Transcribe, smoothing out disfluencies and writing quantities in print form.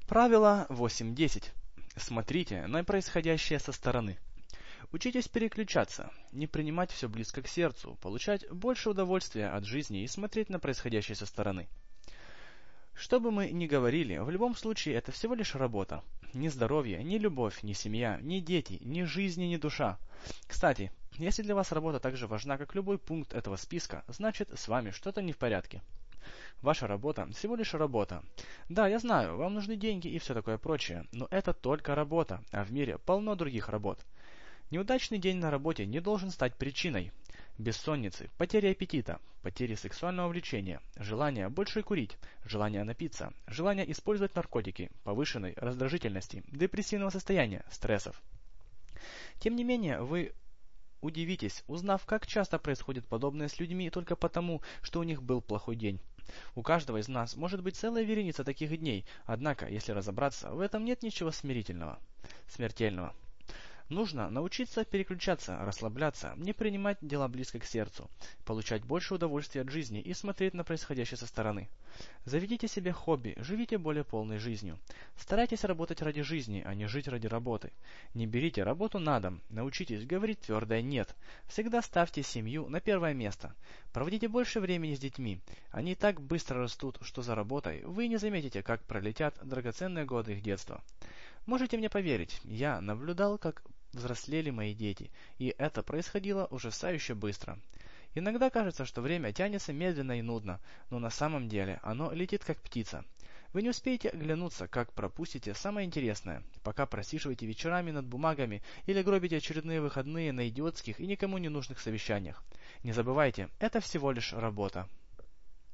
Правило 8.10. Смотрите на происходящее со стороны. Учитесь переключаться, не принимать все близко к сердцу, получать больше удовольствия от жизни и смотреть на происходящее со стороны. Что бы мы ни говорили, в любом случае это всего лишь работа. Ни здоровье, ни любовь, ни семья, ни дети, ни жизнь, ни душа. Кстати, если для вас работа так же важна, как любой пункт этого списка, значит с вами что-то не в порядке. Ваша работа всего лишь работа. Да, я знаю, вам нужны деньги и все такое прочее, но это только работа, а в мире полно других работ. Неудачный день на работе не должен стать причиной бессонницы, потери аппетита, потери сексуального влечения, желания больше курить, желания напиться, желания использовать наркотики, повышенной раздражительности, депрессивного состояния, стрессов. Тем не менее, вы удивитесь, узнав, как часто происходит подобное с людьми только потому, что у них был плохой день. У каждого из нас может быть целая вереница таких дней, однако, если разобраться, в этом нет ничего смертельного. Нужно научиться переключаться, расслабляться, не принимать дела близко к сердцу, получать больше удовольствия от жизни и смотреть на происходящее со стороны. Заведите себе хобби, живите более полной жизнью. Старайтесь работать ради жизни, а не жить ради работы. Не берите работу на дом, научитесь говорить твердое «нет». Всегда ставьте семью на первое место. Проводите больше времени с детьми. Они так быстро растут, что за работой вы не заметите, как пролетят драгоценные годы их детства. Можете мне поверить, я наблюдал, как взрослели мои дети, и это происходило ужасающе быстро. Иногда кажется, что время тянется медленно и нудно, но на самом деле оно летит как птица. Вы не успеете оглянуться, как пропустите самое интересное, пока просиживаете вечерами над бумагами или гробите очередные выходные на идиотских и никому не нужных совещаниях. Не забывайте, это всего лишь работа.